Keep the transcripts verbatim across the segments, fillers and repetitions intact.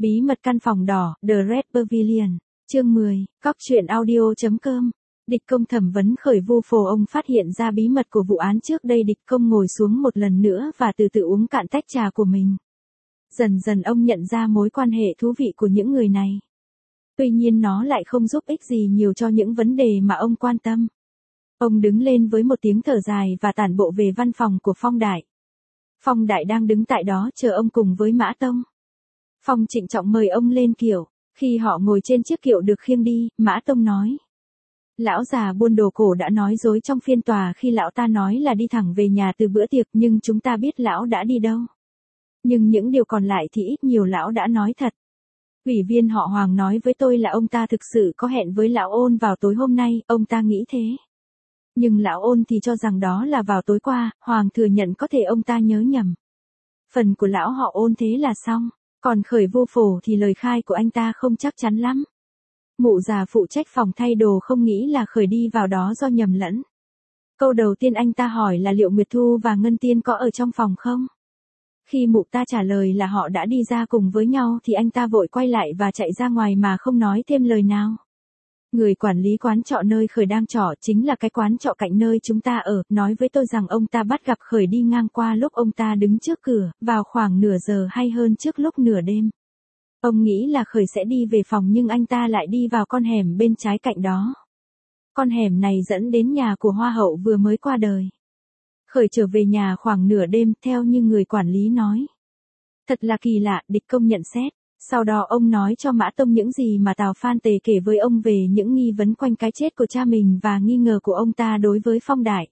Bí mật căn phòng đỏ, The Red Pavilion, chương mười, cóc truyện audio chấm com. Địch Công thẩm vấn khởi Vu Phổ. Ông phát hiện ra bí mật của vụ án trước đây. Địch Công ngồi xuống một lần nữa và từ từ uống cạn tách trà của mình. Dần dần ông nhận ra mối quan hệ thú vị của những người này. Tuy nhiên nó lại không giúp ích gì nhiều cho những vấn đề mà ông quan tâm. Ông đứng lên với một tiếng thở dài và tản bộ về văn phòng của Phong Đại. Phong Đại đang đứng tại đó chờ ông cùng với Mã Tông. Phong trịnh trọng mời ông lên kiệu. Khi họ ngồi trên chiếc kiệu được khiêng đi, Mã Tông nói. Lão già buôn đồ cổ đã nói dối trong phiên tòa khi lão ta nói là đi thẳng về nhà từ bữa tiệc, nhưng chúng ta biết lão đã đi đâu. Nhưng những điều còn lại thì ít nhiều lão đã nói thật. Ủy viên họ Hoàng nói với tôi là ông ta thực sự có hẹn với lão Ôn vào tối hôm nay, ông ta nghĩ thế. Nhưng lão Ôn thì cho rằng đó là vào tối qua. Hoàng thừa nhận có thể ông ta nhớ nhầm. Phần của lão họ Ôn thế là xong. Còn khởi Vu Phổ thì lời khai của anh ta không chắc chắn lắm. Mụ già phụ trách phòng thay đồ không nghĩ là khởi đi vào đó do nhầm lẫn. Câu đầu tiên anh ta hỏi là liệu Nguyệt Thu và Ngân Tiên có ở trong phòng không? Khi mụ ta trả lời là họ đã đi ra cùng với nhau thì anh ta vội quay lại và chạy ra ngoài mà không nói thêm lời nào. Người quản lý quán trọ nơi khởi đang trọ, chính là cái quán trọ cạnh nơi chúng ta ở, nói với tôi rằng ông ta bắt gặp khởi đi ngang qua lúc ông ta đứng trước cửa, vào khoảng nửa giờ hay hơn trước lúc nửa đêm. Ông nghĩ là khởi sẽ đi về phòng nhưng anh ta lại đi vào con hẻm bên trái cạnh đó. Con hẻm này dẫn đến nhà của Hoa hậu vừa mới qua đời. Khởi trở về nhà khoảng nửa đêm theo như người quản lý nói. Thật là kỳ lạ, Địch Công nhận xét. Sau đó ông nói cho Mã Tông những gì mà Tào Phan Tề kể với ông về những nghi vấn quanh cái chết của cha mình và nghi ngờ của ông ta đối với Phong Đại.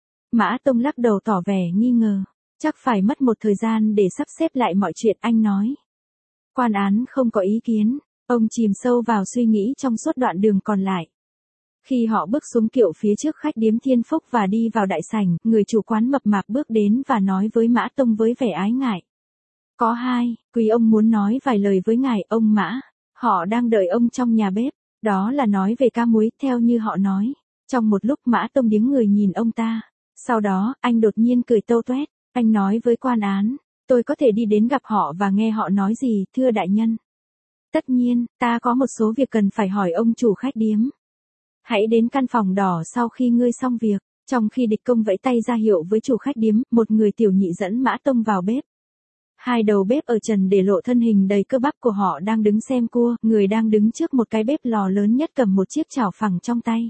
Mã Tông lắc đầu tỏ vẻ nghi ngờ. Chắc phải mất một thời gian để sắp xếp lại mọi chuyện, anh nói. Quan án không có ý kiến. Ông chìm sâu vào suy nghĩ trong suốt đoạn đường còn lại. Khi họ bước xuống kiệu phía trước khách điếm Thiên Phúc và đi vào đại sảnh, người chủ quán mập mạp bước đến và nói với Mã Tông với vẻ ái ngại. Có hai, quý ông muốn nói vài lời với ngài, ông Mã. Họ đang đợi ông trong nhà bếp. Đó là nói về cá muối, theo như họ nói. Trong một lúc Mã Tông điếng người nhìn ông ta. Sau đó, anh đột nhiên cười tâu toét. Anh nói với quan án. Tôi có thể đi đến gặp họ và nghe họ nói gì, thưa đại nhân. Tất nhiên, ta có một số việc cần phải hỏi ông chủ khách điếm. Hãy đến căn phòng đỏ sau khi ngươi xong việc. Trong khi Địch Công vẫy tay ra hiệu với chủ khách điếm, một người tiểu nhị dẫn Mã Tông vào bếp. Hai đầu bếp ở trần để lộ thân hình đầy cơ bắp của họ đang đứng xem cua, người đang đứng trước một cái bếp lò lớn nhất cầm một chiếc chảo phẳng trong tay.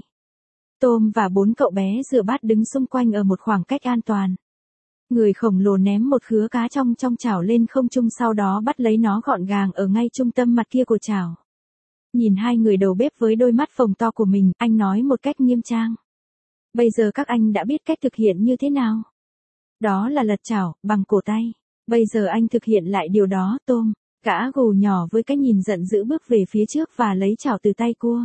Tôm và bốn cậu bé rửa bát đứng xung quanh ở một khoảng cách an toàn. Người khổng lồ ném một khứa cá trong trong chảo lên không trung, sau đó bắt lấy nó gọn gàng ở ngay trung tâm mặt kia của chảo. Nhìn hai người đầu bếp với đôi mắt phồng to của mình, anh nói một cách nghiêm trang. Bây giờ các anh đã biết cách thực hiện như thế nào? Đó là lật chảo, bằng cổ tay. Bây giờ anh thực hiện lại điều đó. Tôm, gã gù nhỏ với cái nhìn giận dữ bước về phía trước và lấy chảo từ tay cua.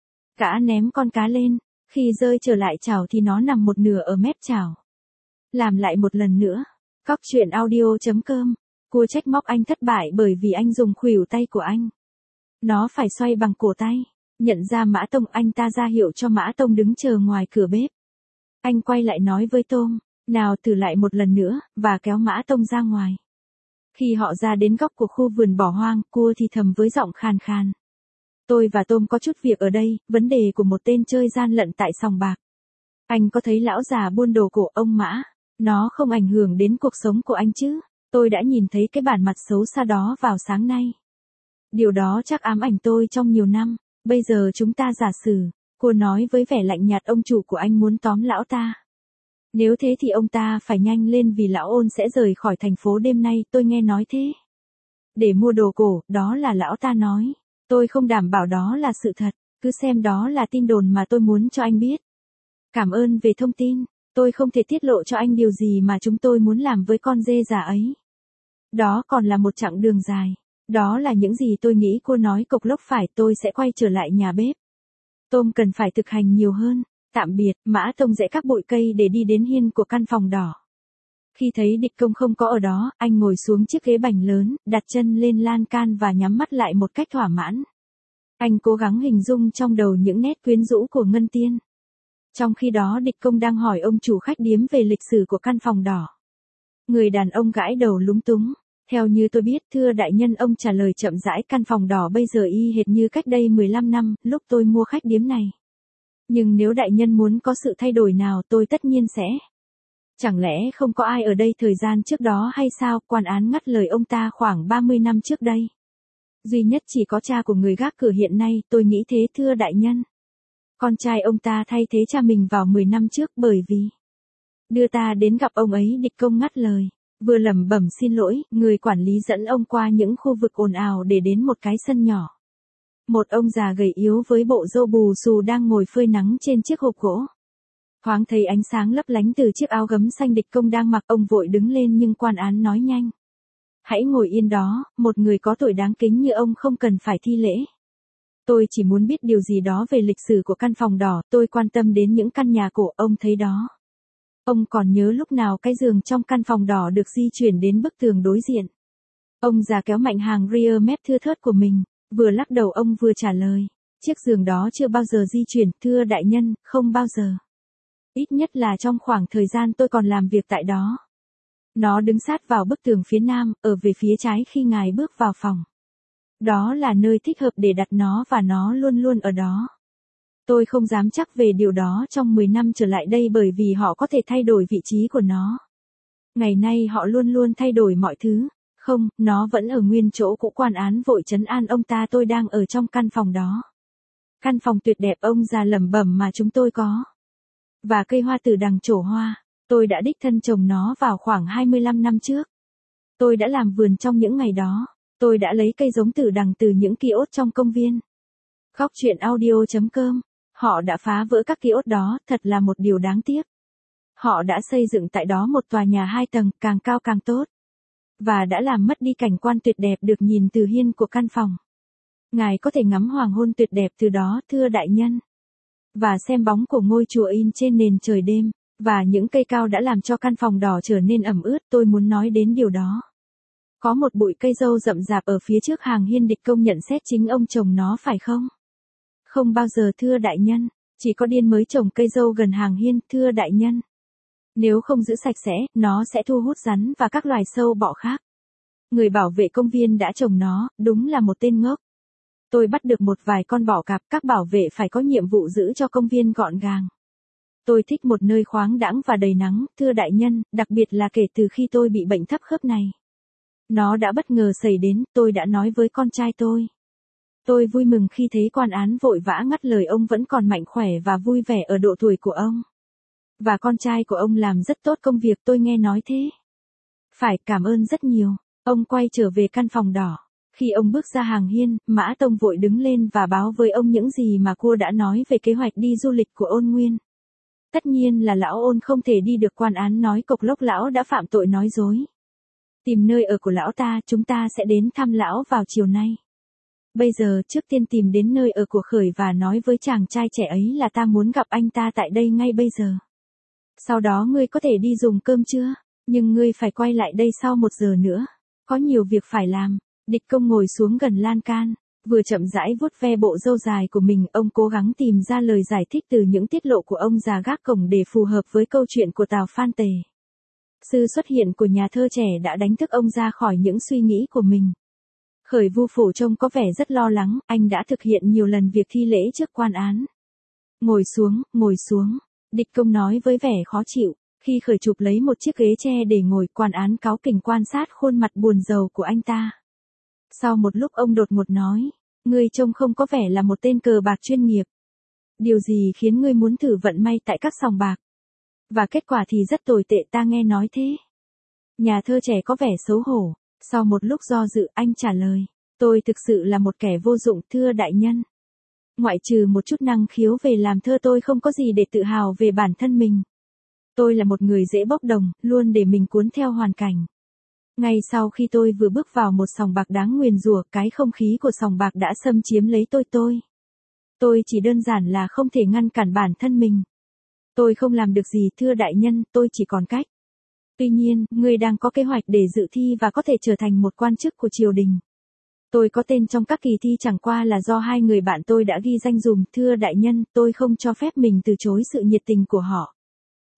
Gã ném con cá lên, khi rơi trở lại chảo thì nó nằm một nửa ở mép chảo. Làm lại một lần nữa. Cóc truyện audio chấm com. Cua trách móc anh thất bại bởi vì anh dùng khuỷu tay của anh. Nó phải xoay bằng cổ tay. Nhận ra Mã Tông, anh ta ra hiệu cho Mã Tông đứng chờ ngoài cửa bếp. Anh quay lại nói với Tôm. Nào thử lại một lần nữa, và kéo Mã Tông ra ngoài. Khi họ ra đến góc của khu vườn bỏ hoang, cua thì thầm với giọng khàn khàn. Tôi và Tôm có chút việc ở đây, vấn đề của một tên chơi gian lận tại sòng bạc. Anh có thấy lão già buôn đồ cổ ông Mã? Nó không ảnh hưởng đến cuộc sống của anh chứ? Tôi đã nhìn thấy cái bản mặt xấu xa đó vào sáng nay. Điều đó chắc ám ảnh tôi trong nhiều năm. Bây giờ chúng ta giả sử, cô nói với vẻ lạnh nhạt, ông chủ của anh muốn tóm lão ta. Nếu thế thì ông ta phải nhanh lên vì lão Ôn sẽ rời khỏi thành phố đêm nay, tôi nghe nói thế. Để mua đồ cổ, đó là lão ta nói. Tôi không đảm bảo đó là sự thật, cứ xem đó là tin đồn mà tôi muốn cho anh biết. Cảm ơn về thông tin, tôi không thể tiết lộ cho anh điều gì mà chúng tôi muốn làm với con dê già ấy. Đó còn là một chặng đường dài. Đó là những gì tôi nghĩ cô nói cộc lốc phải, tôi sẽ quay trở lại nhà bếp. Tôm cần phải thực hành nhiều hơn. Tạm biệt. Mã Tông rẽ các bụi cây để đi đến hiên của căn phòng đỏ. Khi thấy Địch Công không có ở đó, anh ngồi xuống chiếc ghế bành lớn, đặt chân lên lan can và nhắm mắt lại một cách thỏa mãn. Anh cố gắng hình dung trong đầu những nét quyến rũ của Ngân Tiên. Trong khi đó Địch Công đang hỏi ông chủ khách điếm về lịch sử của căn phòng đỏ. Người đàn ông gãi đầu lúng túng. Theo như tôi biết, thưa đại nhân, ông trả lời chậm rãi, căn phòng đỏ bây giờ y hệt như cách đây mười lăm năm, lúc tôi mua khách điếm này. Nhưng nếu đại nhân muốn có sự thay đổi nào tôi tất nhiên sẽ. Chẳng lẽ không có ai ở đây thời gian trước đó hay sao? Quan án ngắt lời ông ta. Khoảng ba mươi năm trước đây. Duy nhất chỉ có cha của người gác cửa hiện nay, tôi nghĩ thế thưa đại nhân. Con trai ông ta thay thế cha mình vào mười năm trước bởi vì đưa ta đến gặp ông ấy. Địch Công ngắt lời, vừa lẩm bẩm xin lỗi, người quản lý dẫn ông qua những khu vực ồn ào để đến một cái sân nhỏ. Một ông già gầy yếu với bộ râu bù xù đang ngồi phơi nắng trên chiếc hộp gỗ. Thoáng thấy ánh sáng lấp lánh từ chiếc áo gấm xanh Địch Công đang mặc, ông vội đứng lên nhưng quan án nói nhanh. Hãy ngồi yên đó, một người có tuổi đáng kính như ông không cần phải thi lễ. Tôi chỉ muốn biết điều gì đó về lịch sử của căn phòng đỏ, tôi quan tâm đến những căn nhà cổ, ông thấy đó. Ông còn nhớ lúc nào cái giường trong căn phòng đỏ được di chuyển đến bức tường đối diện? Ông già kéo mạnh hàng rear mép thưa thớt của mình, vừa lắc đầu ông vừa trả lời. Chiếc giường đó chưa bao giờ di chuyển, thưa đại nhân, không bao giờ. Ít nhất là trong khoảng thời gian tôi còn làm việc tại đó. Nó đứng sát vào bức tường phía nam, ở về phía trái khi ngài bước vào phòng. Đó là nơi thích hợp để đặt nó và nó luôn luôn ở đó. Tôi không dám chắc về điều đó trong mười năm trở lại đây bởi vì họ có thể thay đổi vị trí của nó. Ngày nay họ luôn luôn thay đổi mọi thứ. Không, nó vẫn ở nguyên chỗ cũ. Quan án vội trấn an ông ta. Tôi đang ở trong căn phòng đó. Căn phòng tuyệt đẹp, ông già lẩm bẩm, mà chúng tôi có. Và cây hoa tử đằng trổ hoa. Tôi đã đích thân trồng nó vào khoảng hai mươi lăm năm trước. Tôi đã làm vườn trong những ngày đó. Tôi đã lấy cây giống tử đằng từ những kiosk trong công viên. Góc truyện audio chấm com. Họ đã phá vỡ các kiosk đó, thật là một điều đáng tiếc. Họ đã xây dựng tại đó một tòa nhà hai tầng, càng cao càng tốt. Và đã làm mất đi cảnh quan tuyệt đẹp được nhìn từ hiên của căn phòng. Ngài có thể ngắm hoàng hôn tuyệt đẹp từ đó, thưa đại nhân. Và xem bóng của ngôi chùa in trên nền trời đêm. Và những cây cao đã làm cho căn phòng đỏ trở nên ẩm ướt. Tôi muốn nói đến điều đó. Có một bụi cây dâu rậm rạp ở phía trước hàng hiên. Địch Công nhận xét, chính ông trồng nó phải không? Không bao giờ thưa đại nhân, chỉ có điên mới trồng cây dâu gần hàng hiên, thưa đại nhân. Nếu không giữ sạch sẽ, nó sẽ thu hút rắn và các loài sâu bọ khác. Người bảo vệ công viên đã trồng nó, đúng là một tên ngốc. Tôi bắt được một vài con bọ cạp, các bảo vệ phải có nhiệm vụ giữ cho công viên gọn gàng. Tôi thích một nơi khoáng đãng và đầy nắng, thưa đại nhân, đặc biệt là kể từ khi tôi bị bệnh thấp khớp này. Nó đã bất ngờ xảy đến, tôi đã nói với con trai tôi. Tôi vui mừng khi thấy quan án vội vã ngắt lời, ông vẫn còn mạnh khỏe và vui vẻ ở độ tuổi của ông. Và con trai của ông làm rất tốt công việc, tôi nghe nói thế. Phải, cảm ơn rất nhiều. Ông quay trở về căn phòng đỏ. Khi ông bước ra hàng hiên, Mã Tông vội đứng lên và báo với ông những gì mà cô đã nói về kế hoạch đi du lịch của Ôn Nguyên. Tất nhiên là lão Ôn không thể đi được, quan án nói cộc lốc, lão đã phạm tội nói dối. Tìm nơi ở của lão ta, chúng ta sẽ đến thăm lão vào chiều nay. Bây giờ, trước tiên tìm đến nơi ở của Khởi và nói với chàng trai trẻ ấy là ta muốn gặp anh ta tại đây ngay bây giờ. Sau đó ngươi có thể đi dùng cơm trưa, nhưng ngươi phải quay lại đây sau một giờ nữa. Có nhiều việc phải làm. Địch Công ngồi xuống gần lan can, vừa chậm rãi vuốt ve bộ râu dài của mình, ông cố gắng tìm ra lời giải thích từ những tiết lộ của ông già gác cổng để phù hợp với câu chuyện của Tào Phan Tề. Sự xuất hiện của nhà thơ trẻ đã đánh thức ông ra khỏi những suy nghĩ của mình. Khởi Vu Phổ trông có vẻ rất lo lắng, anh đã thực hiện nhiều lần việc thi lễ trước quan án. Ngồi xuống, ngồi xuống, Địch Công nói với vẻ khó chịu, khi Khởi chụp lấy một chiếc ghế tre để ngồi, quan án cáu kỉnh quan sát khuôn mặt buồn rầu của anh ta. Sau một lúc ông đột ngột nói, ngươi trông không có vẻ là một tên cờ bạc chuyên nghiệp. Điều gì khiến ngươi muốn thử vận may tại các sòng bạc? Và kết quả thì rất tồi tệ, ta nghe nói thế. Nhà thơ trẻ có vẻ xấu hổ. Sau một lúc do dự, anh trả lời, tôi thực sự là một kẻ vô dụng, thưa đại nhân. Ngoại trừ một chút năng khiếu về làm thơ, tôi không có gì để tự hào về bản thân mình. Tôi là một người dễ bốc đồng, luôn để mình cuốn theo hoàn cảnh. Ngay sau khi tôi vừa bước vào một sòng bạc đáng nguyền rủa, cái không khí của sòng bạc đã xâm chiếm lấy tôi tôi. Tôi chỉ đơn giản là không thể ngăn cản bản thân mình. Tôi không làm được gì, thưa đại nhân, tôi chỉ còn cách. Tuy nhiên, ngươi đang có kế hoạch để dự thi và có thể trở thành một quan chức của triều đình. Tôi có tên trong các kỳ thi chẳng qua là do hai người bạn tôi đã ghi danh dùm, thưa đại nhân, tôi không cho phép mình từ chối sự nhiệt tình của họ.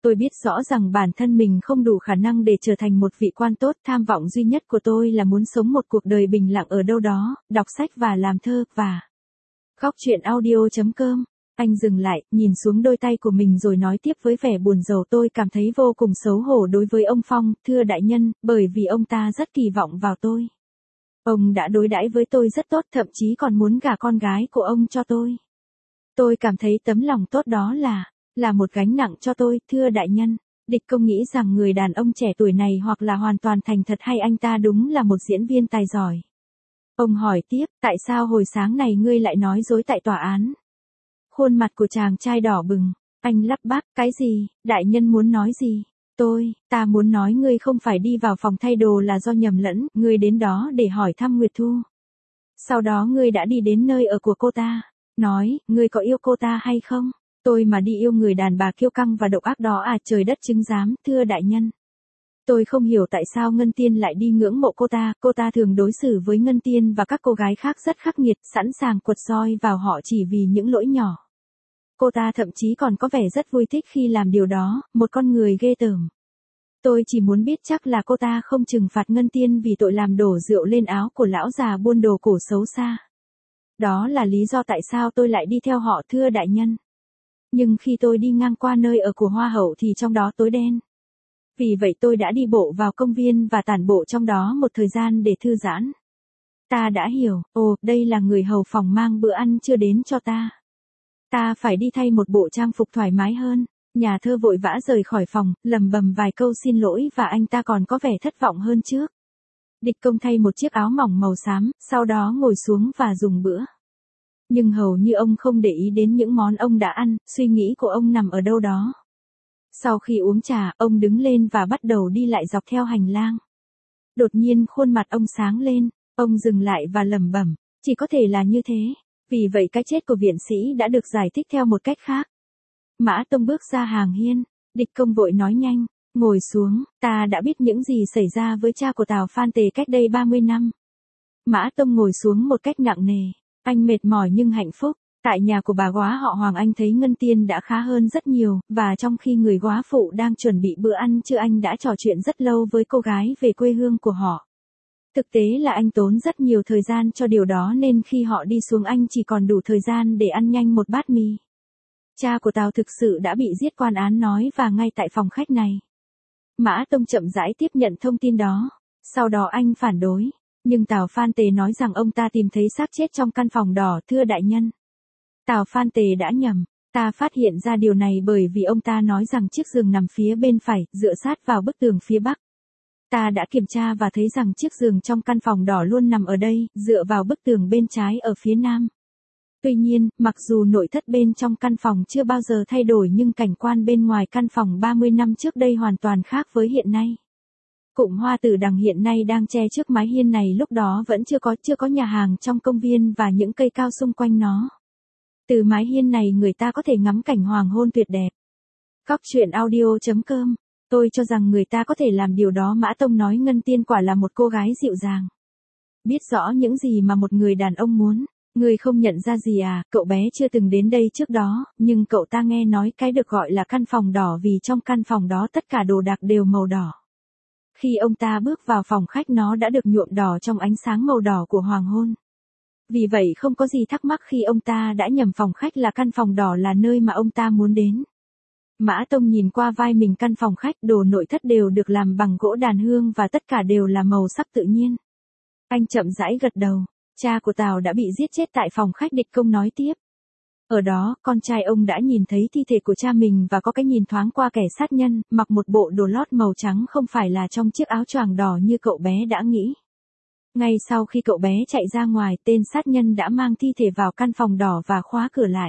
Tôi biết rõ rằng bản thân mình không đủ khả năng để trở thành một vị quan tốt, tham vọng duy nhất của tôi là muốn sống một cuộc đời bình lặng ở đâu đó, đọc sách và làm thơ, và... Góc chuyện audio chấm com. Anh dừng lại, nhìn xuống đôi tay của mình rồi nói tiếp với vẻ buồn rầu, tôi cảm thấy vô cùng xấu hổ đối với ông Phong, thưa đại nhân, bởi vì ông ta rất kỳ vọng vào tôi. Ông đã đối đãi với tôi rất tốt, thậm chí còn muốn gả con gái của ông cho tôi. Tôi cảm thấy tấm lòng tốt đó là, là một gánh nặng cho tôi, thưa đại nhân. Địch Công nghĩ rằng người đàn ông trẻ tuổi này hoặc là hoàn toàn thành thật hay anh ta đúng là một diễn viên tài giỏi. Ông hỏi tiếp, tại sao hồi sáng này ngươi lại nói dối tại tòa án? Khuôn mặt của chàng trai đỏ bừng, anh lắp bắp, cái gì, đại nhân muốn nói gì? Tôi, ta muốn nói ngươi không phải đi vào phòng thay đồ là do nhầm lẫn, ngươi đến đó để hỏi thăm Nguyệt Thu. Sau đó ngươi đã đi đến nơi ở của cô ta, nói, ngươi có yêu cô ta hay không? Tôi mà đi yêu người đàn bà kiêu căng và độc ác đó à, trời đất chứng giám, thưa đại nhân. Tôi không hiểu tại sao Ngân Tiên lại đi ngưỡng mộ cô ta, cô ta thường đối xử với Ngân Tiên và các cô gái khác rất khắc nghiệt, sẵn sàng quật roi vào họ chỉ vì những lỗi nhỏ. Cô ta thậm chí còn có vẻ rất vui thích khi làm điều đó, một con người ghê tởm. Tôi chỉ muốn biết chắc là cô ta không trừng phạt Ngân Tiên vì tội làm đổ rượu lên áo của lão già buôn đồ cổ xấu xa. Đó là lý do tại sao tôi lại đi theo họ, thưa đại nhân. Nhưng khi tôi đi ngang qua nơi ở của Hoa hậu thì trong đó tối đen. Vì vậy tôi đã đi bộ vào công viên và tản bộ trong đó một thời gian để thư giãn. Ta đã hiểu, ồ, đây là người hầu phòng mang bữa ăn chưa đến cho ta. Ta phải đi thay một bộ trang phục thoải mái hơn. Nhà thơ vội vã rời khỏi phòng, lầm bầm vài câu xin lỗi và anh ta còn có vẻ thất vọng hơn trước. Địch Công thay một chiếc áo mỏng màu xám, sau đó ngồi xuống và dùng bữa. Nhưng hầu như ông không để ý đến những món ông đã ăn, suy nghĩ của ông nằm ở đâu đó. Sau khi uống trà, ông đứng lên và bắt đầu đi lại dọc theo hành lang. Đột nhiên khuôn mặt ông sáng lên, ông dừng lại và lẩm bẩm, chỉ có thể là như thế. Vì vậy cái chết của viện sĩ đã được giải thích theo một cách khác. Mã Tông bước ra hàng hiên, Địch Công vội nói nhanh, ngồi xuống, ta đã biết những gì xảy ra với cha của Tào Phan Tề cách đây ba mươi năm. Mã Tông ngồi xuống một cách nặng nề, anh mệt mỏi nhưng hạnh phúc. Tại nhà của bà góa họ Hoàng anh thấy Ngân Tiên đã khá hơn rất nhiều, và trong khi người góa phụ đang chuẩn bị bữa ăn trưa anh đã trò chuyện rất lâu với cô gái về quê hương của họ. Thực tế là anh tốn rất nhiều thời gian cho điều đó nên khi họ đi xuống anh chỉ còn đủ thời gian để ăn nhanh một bát mì. Cha của Tào thực sự đã bị giết, quan án nói, và ngay tại phòng khách này. Mã Tông chậm rãi tiếp nhận thông tin đó. Sau đó anh phản đối. Nhưng Tào Phan Tề nói rằng ông ta tìm thấy xác chết trong căn phòng đỏ, thưa đại nhân. Tào Phan Tề đã nhầm. Ta phát hiện ra điều này bởi vì ông ta nói rằng chiếc giường nằm phía bên phải, dựa sát vào bức tường phía bắc. Ta đã kiểm tra và thấy rằng chiếc giường trong căn phòng đỏ luôn nằm ở đây, dựa vào bức tường bên trái ở phía nam. Tuy nhiên, mặc dù nội thất bên trong căn phòng chưa bao giờ thay đổi nhưng cảnh quan bên ngoài căn phòng ba mươi năm trước đây hoàn toàn khác với hiện nay. Cụm hoa tử đằng hiện nay đang che trước mái hiên này lúc đó vẫn chưa có, chưa có nhà hàng trong công viên và những cây cao xung quanh nó. Từ mái hiên này người ta có thể ngắm cảnh hoàng hôn tuyệt đẹp. Góc chuyện audio chấm com. Tôi cho rằng người ta có thể làm điều đó. Mã Tông nói Ngân Tiên quả là một cô gái dịu dàng. Biết rõ những gì mà một người đàn ông muốn. Người không nhận ra gì à, cậu bé chưa từng đến đây trước đó, nhưng cậu ta nghe nói cái được gọi là căn phòng đỏ vì trong căn phòng đó tất cả đồ đạc đều màu đỏ. Khi ông ta bước vào phòng khách nó đã được nhuộm đỏ trong ánh sáng màu đỏ của hoàng hôn. Vì vậy không có gì thắc mắc khi ông ta đã nhầm phòng khách là căn phòng đỏ là nơi mà ông ta muốn đến. Mã Tông nhìn qua vai mình, căn phòng khách, đồ nội thất đều được làm bằng gỗ đàn hương và tất cả đều là màu sắc tự nhiên. Anh chậm rãi gật đầu. Cha của Tào đã bị giết chết tại phòng khách, Địch Công nói tiếp. Ở đó, con trai ông đã nhìn thấy thi thể của cha mình và có cái nhìn thoáng qua kẻ sát nhân, mặc một bộ đồ lót màu trắng không phải là trong chiếc áo choàng đỏ như cậu bé đã nghĩ. Ngay sau khi cậu bé chạy ra ngoài, tên sát nhân đã mang thi thể vào căn phòng đỏ và khóa cửa lại.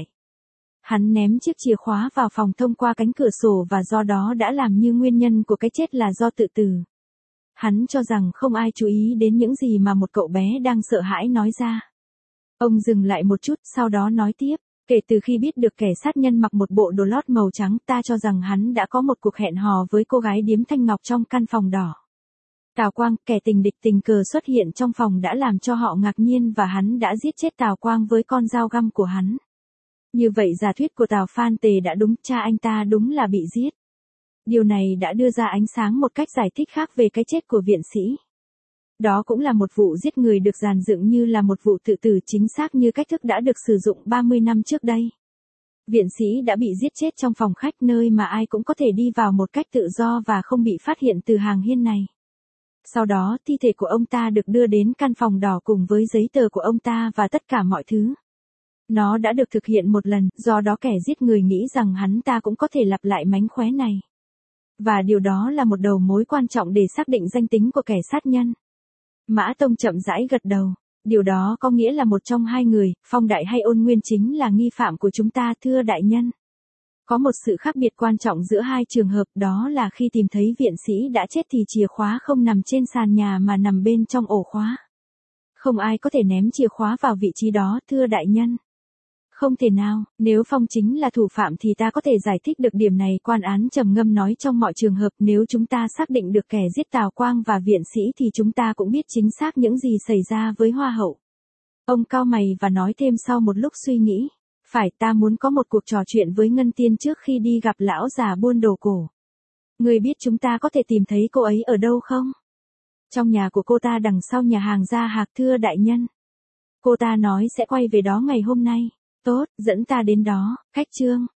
Hắn ném chiếc chìa khóa vào phòng thông qua cánh cửa sổ và do đó đã làm như nguyên nhân của cái chết là do tự tử. Hắn cho rằng không ai chú ý đến những gì mà một cậu bé đang sợ hãi nói ra. Ông dừng lại một chút, sau đó nói tiếp, kể từ khi biết được kẻ sát nhân mặc một bộ đồ lót màu trắng, ta cho rằng hắn đã có một cuộc hẹn hò với cô gái điếm Thanh Ngọc trong căn phòng đỏ. Tào Quang, kẻ tình địch tình cờ xuất hiện trong phòng đã làm cho họ ngạc nhiên và hắn đã giết chết Tào Quang với con dao găm của hắn. Như vậy giả thuyết của Tào Phan Tề đã đúng, cha anh ta đúng là bị giết. Điều này đã đưa ra ánh sáng một cách giải thích khác về cái chết của viện sĩ. Đó cũng là một vụ giết người được dàn dựng như là một vụ tự tử chính xác như cách thức đã được sử dụng ba mươi năm trước đây. Viện sĩ đã bị giết chết trong phòng khách nơi mà ai cũng có thể đi vào một cách tự do và không bị phát hiện từ hàng hiên này. Sau đó thi thể của ông ta được đưa đến căn phòng đỏ cùng với giấy tờ của ông ta và tất cả mọi thứ. Nó đã được thực hiện một lần, do đó kẻ giết người nghĩ rằng hắn ta cũng có thể lặp lại mánh khóe này. Và điều đó là một đầu mối quan trọng để xác định danh tính của kẻ sát nhân. Mã Tông chậm rãi gật đầu. Điều đó có nghĩa là một trong hai người, Phong Đại hay Ôn Nguyên chính là nghi phạm của chúng ta, thưa đại nhân. Có một sự khác biệt quan trọng giữa hai trường hợp, đó là khi tìm thấy viện sĩ đã chết thì chìa khóa không nằm trên sàn nhà mà nằm bên trong ổ khóa. Không ai có thể ném chìa khóa vào vị trí đó, thưa đại nhân. Không thể nào, nếu Phong chính là thủ phạm thì ta có thể giải thích được điểm này, quan án trầm ngâm nói, trong mọi trường hợp nếu chúng ta xác định được kẻ giết Tào Quang và viện sĩ thì chúng ta cũng biết chính xác những gì xảy ra với Hoa hậu. Ông cau mày và nói thêm sau một lúc suy nghĩ. Phải, ta muốn có một cuộc trò chuyện với Ngân Tiên trước khi đi gặp lão già buôn đồ cổ. Người biết chúng ta có thể tìm thấy cô ấy ở đâu không? Trong nhà của cô ta đằng sau nhà hàng Gia Hạc, thưa đại nhân. Cô ta nói sẽ quay về đó ngày hôm nay. Tốt, dẫn ta đến đó. Cách chương.